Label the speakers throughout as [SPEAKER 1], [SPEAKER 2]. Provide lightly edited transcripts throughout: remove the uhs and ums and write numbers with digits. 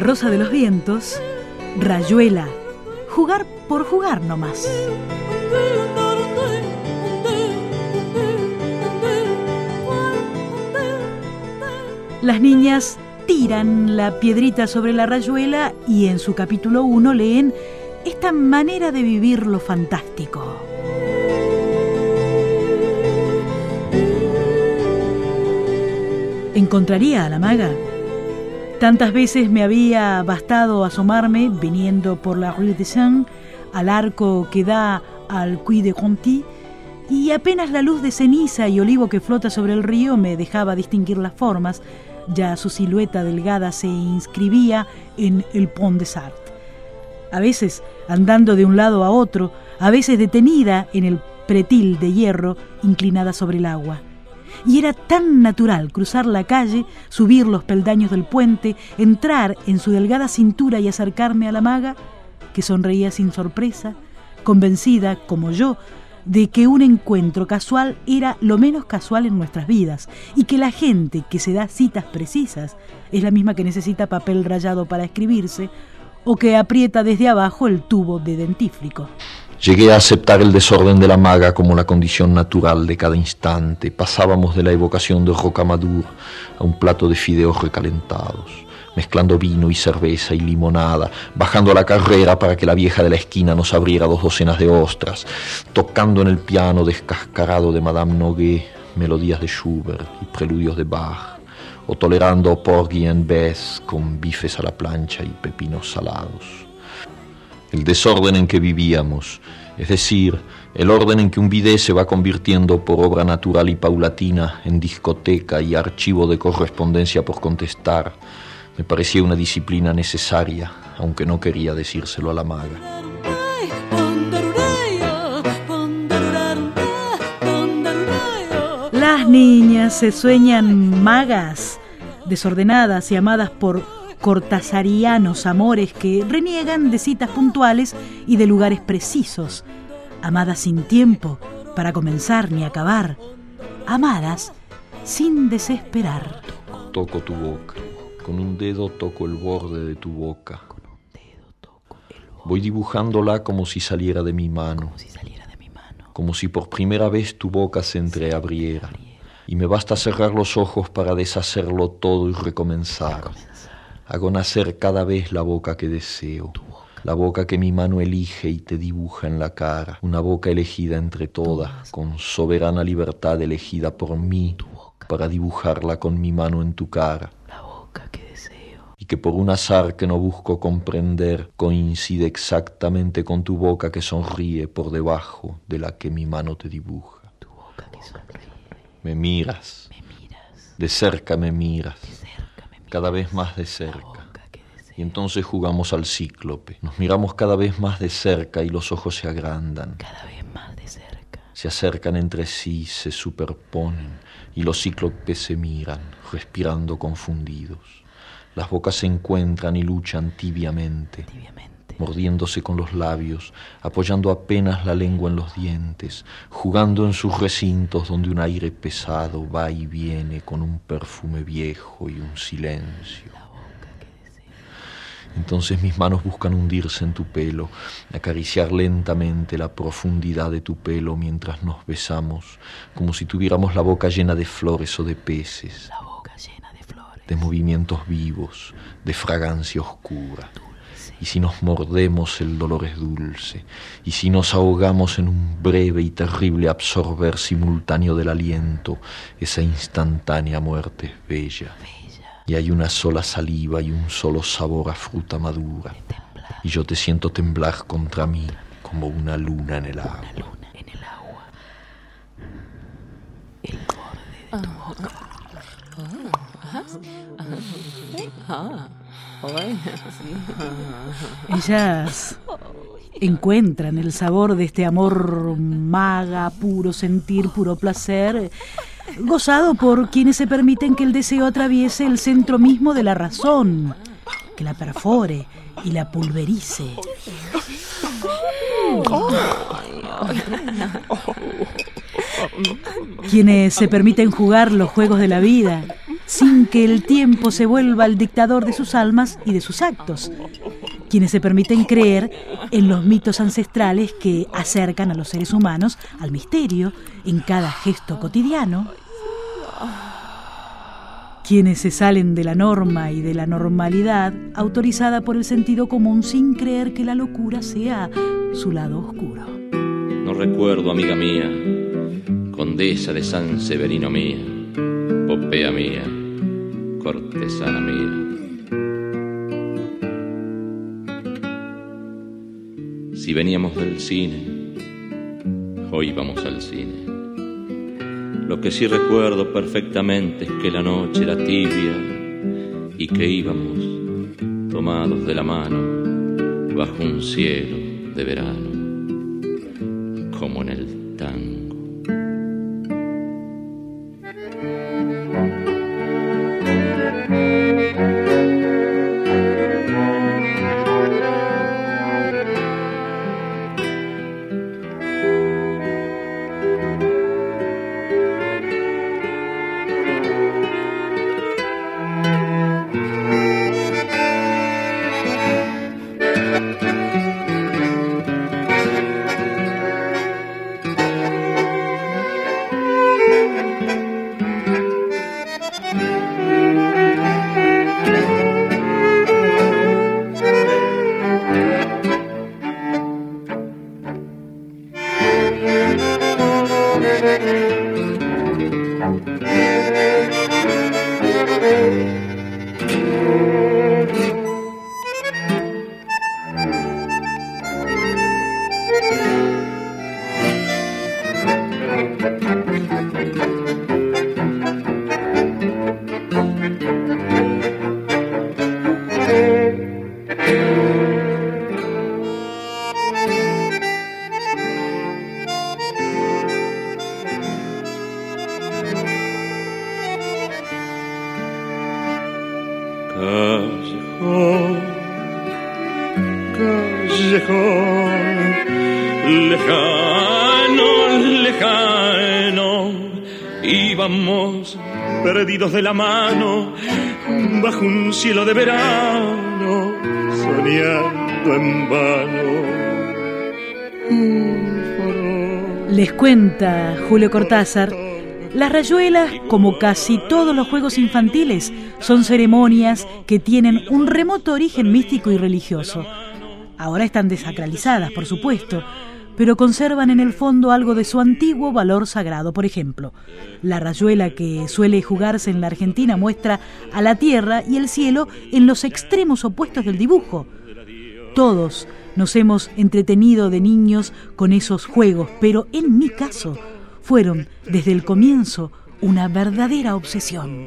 [SPEAKER 1] Rosa de los Vientos, Rayuela, jugar por jugar nomás. Las niñas tiran la piedrita sobre la rayuela y en su capítulo 1 leen esta manera de vivir lo fantástico. ¿Encontraría a la maga? Tantas veces me había bastado asomarme, viniendo por la Rue de Seine, al arco que da al Puy de Conti, y apenas la luz de ceniza y olivo que flota sobre el río me dejaba distinguir las formas, ya su silueta delgada se inscribía en el Pont des Arts. A veces andando de un lado a otro, a veces detenida en el pretil de hierro inclinada sobre el agua. Y era tan natural cruzar la calle, subir los peldaños del puente, entrar en su delgada cintura y acercarme a la maga, que sonreía sin sorpresa, convencida, como yo, de que un encuentro casual era lo menos casual en nuestras vidas y que la gente que se da citas precisas es la misma que necesita papel rayado para escribirse o que aprieta desde abajo el tubo de dentífrico.
[SPEAKER 2] Llegué a aceptar el desorden de la maga como la condición natural de cada instante. Pasábamos de la evocación de Rocamadour a un plato de fideos recalentados, mezclando vino y cerveza y limonada, bajando a la carrera para que la vieja de la esquina nos abriera 2 docenas de ostras, tocando en el piano descascarado de Madame Noguet melodías de Schubert y preludios de Bach, o tolerando Porgy and Bess con bifes a la plancha y pepinos salados. El desorden en que vivíamos, es decir, el orden en que un bidet se va convirtiendo por obra natural y paulatina en discoteca y archivo de correspondencia por contestar, me parecía una disciplina necesaria, aunque no quería decírselo a la maga.
[SPEAKER 1] Las niñas se sueñan magas, desordenadas y amadas por cortasarianos amores que reniegan de citas puntuales y de lugares precisos, amadas sin tiempo para comenzar ni acabar, amadas sin desesperar.
[SPEAKER 2] Toco tu boca, con un dedo toco el borde de tu boca. Voy dibujándola como si saliera de mi mano, como si por primera vez tu boca se entreabriera, y me basta cerrar los ojos para deshacerlo todo y recomenzar. Hago nacer cada vez la boca que deseo, la boca que mi mano elige y te dibuja en la cara, una boca elegida entre todas, con soberana libertad elegida por mí, para dibujarla con mi mano en tu cara,
[SPEAKER 3] la boca que deseo,
[SPEAKER 2] y que por un azar que no busco comprender, coincide exactamente con tu boca que sonríe por debajo de la que mi mano te dibuja.
[SPEAKER 3] Tu boca que sonríe.
[SPEAKER 2] Me miras, de cerca me miras, cada vez más de cerca, y entonces jugamos al cíclope. Nos miramos cada vez más de cerca y los ojos se agrandan.
[SPEAKER 3] Cada vez más de cerca.
[SPEAKER 2] Se acercan entre sí, se superponen, y los cíclopes se miran, respirando confundidos. Las bocas se encuentran y luchan tibiamente, mordiéndose con los labios, apoyando apenas la lengua en los dientes, jugando en sus recintos donde un aire pesado va y viene con un perfume viejo y un silencio. Entonces mis manos buscan hundirse en tu pelo, acariciar lentamente la profundidad de tu pelo mientras nos besamos, como si tuviéramos la boca llena de flores o de peces,
[SPEAKER 3] La boca llena de flores,
[SPEAKER 2] de movimientos vivos, de fragancia oscura. Y si nos mordemos el dolor es dulce, y si nos ahogamos en un breve y terrible absorber simultáneo del aliento, esa instantánea muerte es bella. Y hay una sola saliva y un solo sabor a fruta madura, y yo te siento temblar contra mí como una luna en el agua.
[SPEAKER 3] El borde de tu boca.
[SPEAKER 1] Ellas encuentran el sabor de este amor maga, puro sentir, puro placer, gozado por quienes se permiten que el deseo atraviese el centro mismo de la razón, que la perfore y la pulverice. Quienes se permiten jugar los juegos de la vida, sin que el tiempo se vuelva el dictador de sus almas y de sus actos, quienes se permiten creer en los mitos ancestrales que acercan a los seres humanos al misterio en cada gesto cotidiano, quienes se salen de la norma y de la normalidad autorizada por el sentido común sin creer que la locura sea su lado oscuro.
[SPEAKER 4] No recuerdo, amiga mía, condesa de San Severino mía, Popea mía, cortesana mía. Si veníamos del cine, hoy vamos al cine. Lo que sí recuerdo perfectamente es que la noche era tibia y que íbamos tomados de la mano bajo un cielo de verano, como en el tango.
[SPEAKER 5] Callejón, callejón, lejano, lejano, íbamos perdidos de la mano bajo un cielo de verano, soñando en vano un farol.
[SPEAKER 1] Les cuenta Julio Cortázar, las rayuelas, como casi todos los juegos infantiles, son ceremonias que tienen un remoto origen místico y religioso. Ahora están desacralizadas, por supuesto, pero conservan en el fondo algo de su antiguo valor sagrado. Por ejemplo, la rayuela que suele jugarse en la Argentina muestra a la tierra y el cielo en los extremos opuestos del dibujo. Todos nos hemos entretenido de niños con esos juegos, pero en mi caso fueron desde el comienzo una verdadera obsesión.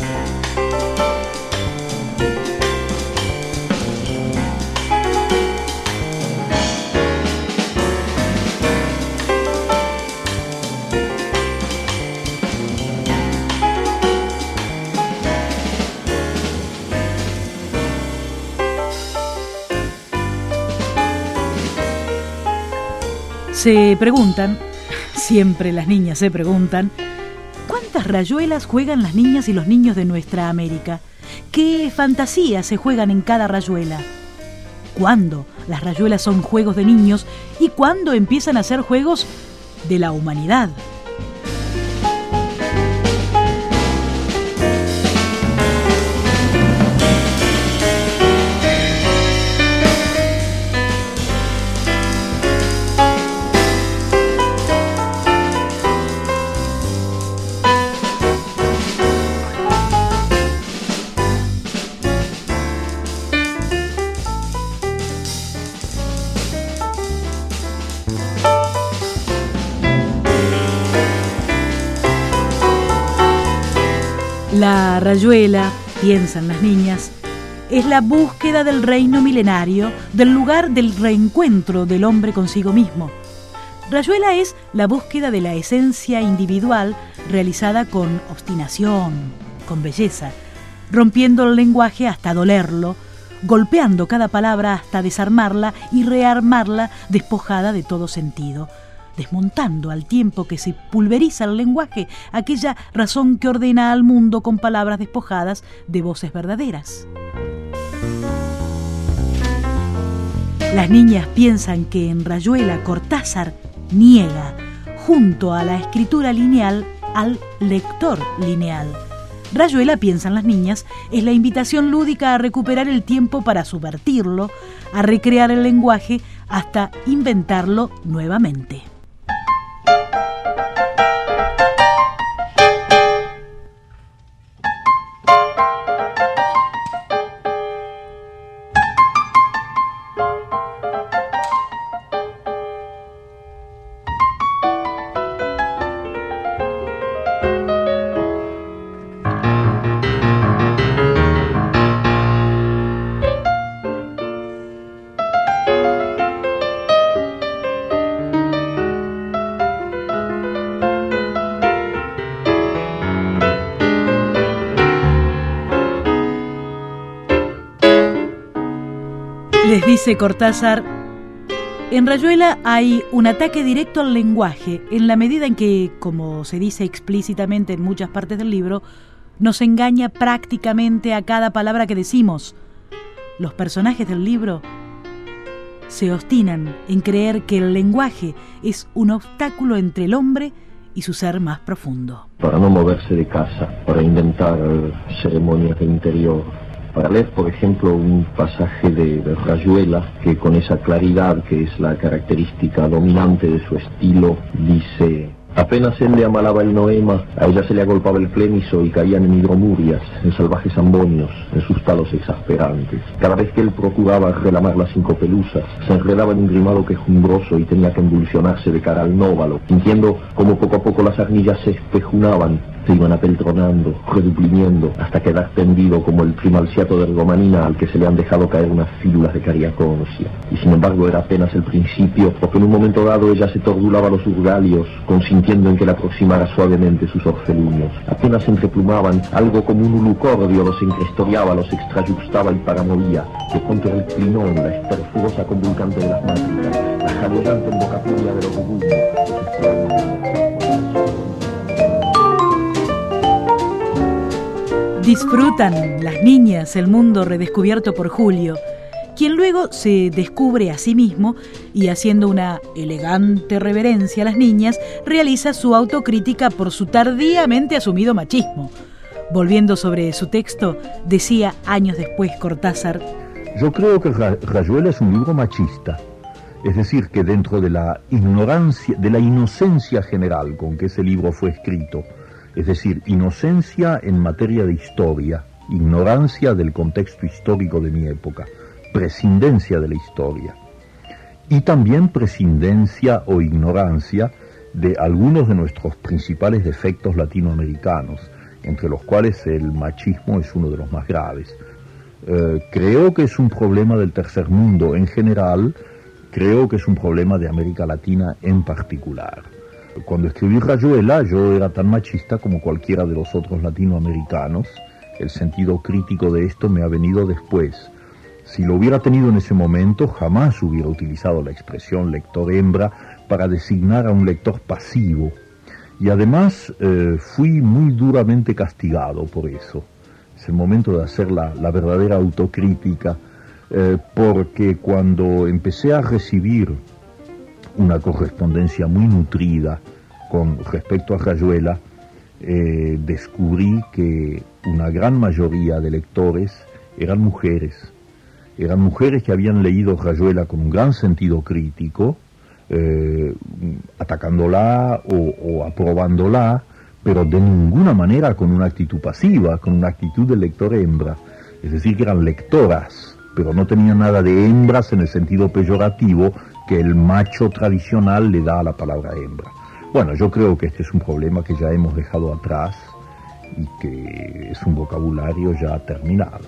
[SPEAKER 1] Se preguntan, siempre las niñas se preguntan, ¿cuántas rayuelas juegan las niñas y los niños de nuestra América? ¿Qué fantasías se juegan en cada rayuela? ¿Cuándo las rayuelas son juegos de niños y cuándo empiezan a ser juegos de la humanidad? La rayuela, piensan las niñas, es la búsqueda del reino milenario, del lugar del reencuentro del hombre consigo mismo. Rayuela es la búsqueda de la esencia individual realizada con obstinación, con belleza, rompiendo el lenguaje hasta dolerlo, golpeando cada palabra hasta desarmarla y rearmarla despojada de todo sentido. desmontando al tiempo que se pulveriza el lenguaje aquella razón que ordena al mundo con palabras despojadas de voces verdaderas. Las niñas piensan que en Rayuela Cortázar niega, junto a la escritura lineal, al lector lineal. Rayuela, piensan las niñas, es la invitación lúdica a recuperar el tiempo para subvertirlo, a recrear el lenguaje hasta inventarlo nuevamente. Les dice Cortázar, en Rayuela hay un ataque directo al lenguaje, en la medida en que, como se dice explícitamente en muchas partes del libro, nos engaña prácticamente a cada palabra que decimos. Los personajes del libro se obstinan en creer que el lenguaje es un obstáculo entre el hombre y su ser más profundo.
[SPEAKER 2] Para no moverse de casa, para inventar ceremonias de interior, para leer, por ejemplo, un pasaje de Rayuela que con esa claridad que es la característica dominante de su estilo, dice: apenas él le amalaba el noema, a ella se le agolpaba el clémiso y caían en hidromurias, en salvajes ambonios, en sus talos exasperantes. Cada vez que él procuraba relamar las 5 pelusas, se enredaba en un grimado quejumbroso y tenía que embulsionarse de cara al nóvalo, sintiendo como poco a poco las arnillas se espejunaban, se iban apeltronando, reduprimiendo, hasta quedar tendido como el primalciato de ergomanina al que se le han dejado caer unas fílulas de cariaconosia. Y sin embargo era apenas el principio, porque en un momento dado ella se tordulaba los urgalios, consintiendo en que le aproximara suavemente sus orfeluños. Apenas se entreplumaban, algo como un ulucordio los encrestoriaba, los extrayuxtaba y paramovía. De pronto era el clinón, la esterfurosa convulcante de las mátricas, la jalonante embocatoria de los rubullos.
[SPEAKER 1] Disfrutan las niñas el mundo redescubierto por Julio, quien luego se descubre a sí mismo y, haciendo una elegante reverencia a las niñas, realiza su autocrítica por su tardíamente asumido machismo. Volviendo sobre su texto, decía años después Cortázar:
[SPEAKER 6] yo creo que Rayuela es un libro machista, es decir, que dentro de la ignorancia, de la inocencia general con que ese libro fue escrito, es decir, inocencia en materia de historia, ignorancia del contexto histórico de mi época, prescindencia de la historia, y también prescindencia o ignorancia de algunos de nuestros principales defectos latinoamericanos, entre los cuales el machismo es uno de los más graves. Creo que es un problema del tercer mundo en general, creo que es un problema de América Latina en particular. Cuando escribí Rayuela, yo era tan machista como cualquiera de los otros latinoamericanos. El sentido crítico de esto me ha venido después. Si lo hubiera tenido en ese momento, jamás hubiera utilizado la expresión lector hembra para designar a un lector pasivo. Y además fui muy duramente castigado por eso. Es el momento de hacer la verdadera autocrítica, porque cuando empecé a recibir una correspondencia muy nutrida con respecto a Rayuela, descubrí que una gran mayoría de lectores eran mujeres que habían leído Rayuela con un gran sentido crítico, atacándola o aprobándola, pero de ninguna manera con una actitud pasiva, con una actitud de lector hembra, es decir, que eran lectoras, pero no tenían nada de hembras en el sentido peyorativo que el macho tradicional le da a la palabra hembra. Bueno, yo creo que este es un problema que ya hemos dejado atrás y que es un vocabulario ya terminado.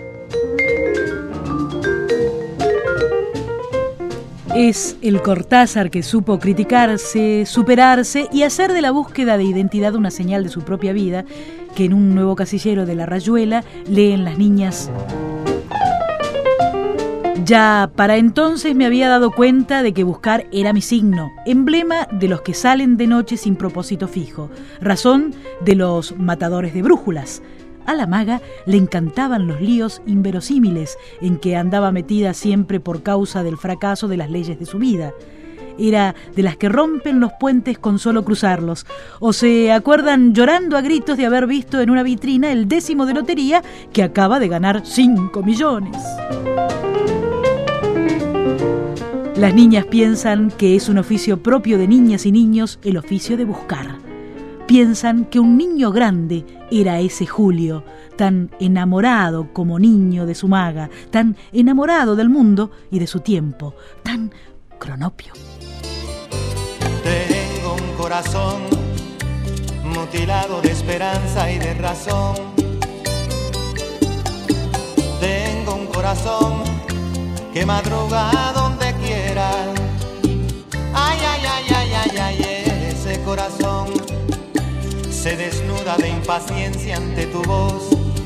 [SPEAKER 1] Es el Cortázar que supo criticarse, superarse y hacer de la búsqueda de identidad una señal de su propia vida, que en un nuevo casillero de la Rayuela leen las niñas: Ya para entonces me había dado cuenta de que buscar era mi signo, emblema de los que salen de noche sin propósito fijo, razón de los matadores de brújulas. A la maga le encantaban los líos inverosímiles en que andaba metida siempre por causa del fracaso de las leyes de su vida. Era de las que rompen los puentes con solo cruzarlos, o se acuerdan llorando a gritos de haber visto en una vitrina el 10º de lotería que acaba de ganar 5 millones. Las niñas piensan que es un oficio propio de niñas y niños el oficio de buscar. Piensan que un niño grande era ese Julio, tan enamorado como niño de su maga, tan enamorado del mundo y de su tiempo, tan cronopio.
[SPEAKER 7] Tengo un corazón mutilado de esperanza y de razón. Tengo un corazón que madruga donde quiera. Ay, ay, ay, ay, ay, ay, ese corazón se desnuda de impaciencia ante tu voz.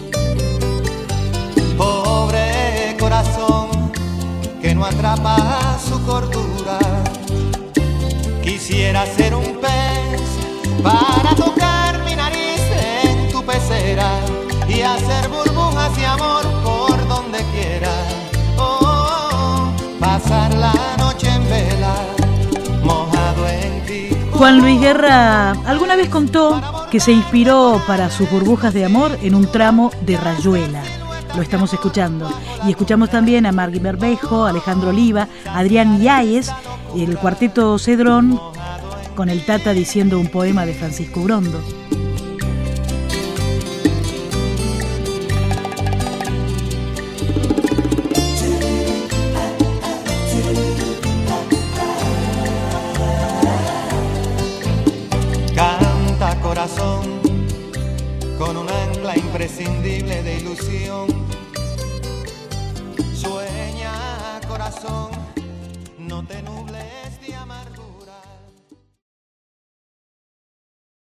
[SPEAKER 7] Pobre corazón que no atrapa su cordura. Quisiera ser un pez para tocar mi nariz en tu pecera y hacer burbujas de amor por donde quiera. Oh, pasar la noche en vela, mojado en ti.
[SPEAKER 1] Juan Luis Guerra alguna vez contó que se inspiró para sus burbujas de amor en un tramo de Rayuela. Lo estamos escuchando. Y escuchamos también a Margui Bermejo, Alejandro Oliva, Adrián Yáez, el cuarteto Cedrón, con el Tata diciendo un poema de Francisco Brondo.
[SPEAKER 7] Canta corazón con un ancla imprescindible de ilusión. Sueña corazón, no te